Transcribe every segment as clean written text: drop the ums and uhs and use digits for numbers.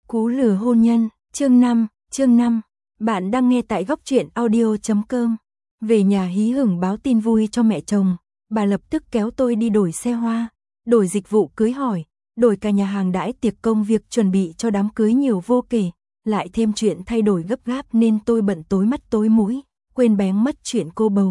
Cú lừa hôn nhân, chương 5, bạn đang nghe tại góc truyện audio.com. Về nhà hí hửng báo tin vui cho mẹ chồng, bà lập tức kéo tôi đi đổi xe hoa, đổi dịch vụ cưới hỏi, đổi cả nhà hàng đãi tiệc, công việc chuẩn bị cho đám cưới nhiều vô kể, lại thêm chuyện thay đổi gấp gáp nên tôi bận tối mắt tối mũi, quên bén mất chuyện cô bầu.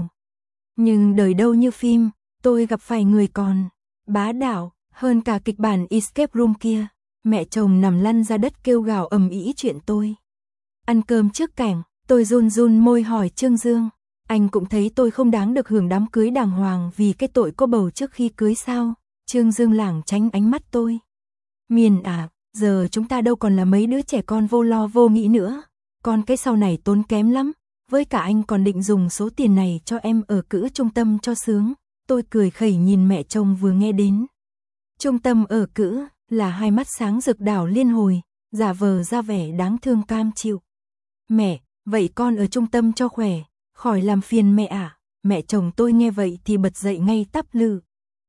Nhưng đời đâu như phim, tôi gặp phải người còn bá đạo hơn cả kịch bản Escape Room kia. Mẹ chồng nằm lăn ra đất kêu gào ầm ĩ chuyện tôi. Ăn cơm trước cảnh, tôi run run môi hỏi Trương Dương, anh cũng thấy tôi không đáng được hưởng đám cưới đàng hoàng vì cái tội cô bầu trước khi cưới sao? Trương Dương lảng tránh ánh mắt tôi. Miền à, giờ chúng ta đâu còn là mấy đứa trẻ con vô lo vô nghĩ nữa. Còn cái sau này tốn kém lắm. Với cả anh còn định dùng số tiền này cho em ở cữ trung tâm cho sướng. Tôi cười khẩy nhìn mẹ chồng vừa nghe đến. Trung tâm ở cữ là hai mắt sáng rực đảo liên hồi, giả vờ ra vẻ đáng thương cam chịu. Mẹ, vậy con ở trung tâm cho khỏe, khỏi làm phiền mẹ à? Mẹ chồng tôi nghe vậy thì bật dậy ngay tắp lự.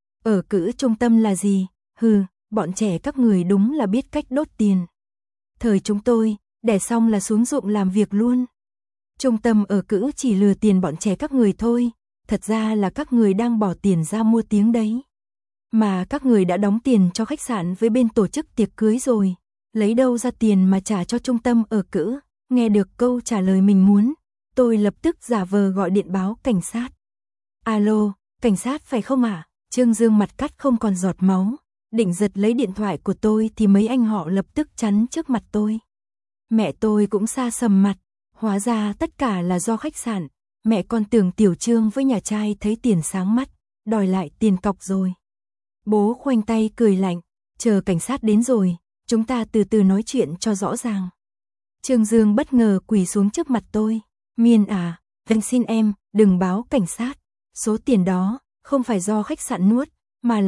Ở cữ trung tâm là gì? Hừ, bọn trẻ các người đúng là biết cách đốt tiền. Thời chúng tôi, đẻ xong là xuống ruộng làm việc luôn. Trung tâm ở cữ chỉ lừa tiền bọn trẻ các người thôi, thật ra là các người đang bỏ tiền ra mua tiếng đấy. Mà các người đã đóng tiền cho khách sạn với bên tổ chức tiệc cưới rồi, lấy đâu ra tiền mà trả cho trung tâm ở cữ? Nghe được câu trả lời mình muốn, tôi lập tức giả vờ gọi điện báo cảnh sát. Alo, cảnh sát phải không ạ? Trương Dương mặt cắt không còn giọt máu, định giật lấy điện thoại của tôi thì mấy anh họ lập tức chắn trước mặt tôi. Mẹ tôi cũng sa sầm mặt, hóa ra tất cả là do khách sạn, mẹ con tưởng Tiểu Trương với nhà trai thấy tiền sáng mắt, đòi lại tiền cọc rồi. Bố khoanh tay cười lạnh, chờ cảnh sát đến rồi, chúng ta từ từ nói chuyện cho rõ ràng. Trương Dương bất ngờ quỳ xuống trước mặt tôi. Miên à, anh xin em, đừng báo cảnh sát. Số tiền đó, không phải do khách sạn nuốt, mà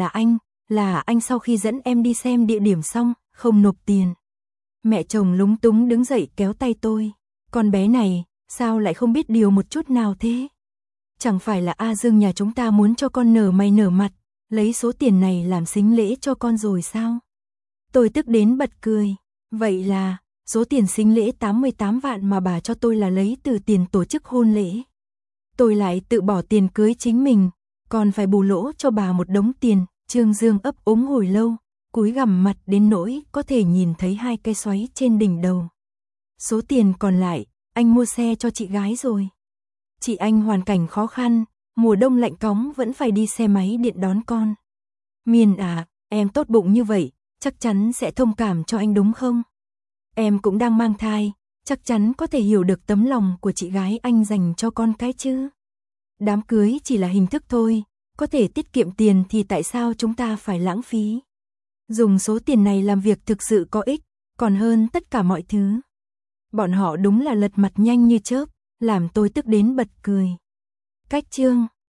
là anh sau khi dẫn em đi xem địa điểm xong, không nộp tiền. Mẹ chồng lúng túng đứng dậy kéo tay tôi. Con bé này, sao lại không biết điều một chút nào thế? Chẳng phải là A Dương nhà chúng ta muốn cho con nở mày nở mặt, lấy số tiền này làm sính lễ cho con rồi sao? Tôi tức đến bật cười. Vậy là, số tiền sính lễ 88 vạn mà bà cho tôi là lấy từ tiền tổ chức hôn lễ. Tôi lại tự bỏ tiền cưới chính mình, còn phải bù lỗ cho bà một đống tiền. Trương Dương ấp úng hồi lâu, cúi gằm mặt đến nỗi có thể nhìn thấy hai cái xoáy trên đỉnh đầu. Số tiền còn lại, anh mua xe cho chị gái rồi. Chị anh hoàn cảnh khó khăn, mùa đông lạnh cóng vẫn phải đi xe máy điện đón con. Miên à, em tốt bụng như vậy, chắc chắn sẽ thông cảm cho anh đúng không? Em cũng đang mang thai, chắc chắn có thể hiểu được tấm lòng của chị gái anh dành cho con cái chứ. Đám cưới chỉ là hình thức thôi, có thể tiết kiệm tiền thì tại sao chúng ta phải lãng phí? Dùng số tiền này làm việc thực sự có ích, còn hơn tất cả mọi thứ. Bọn họ đúng là lật mặt nhanh như chớp, làm tôi tức đến bật cười. Cách chương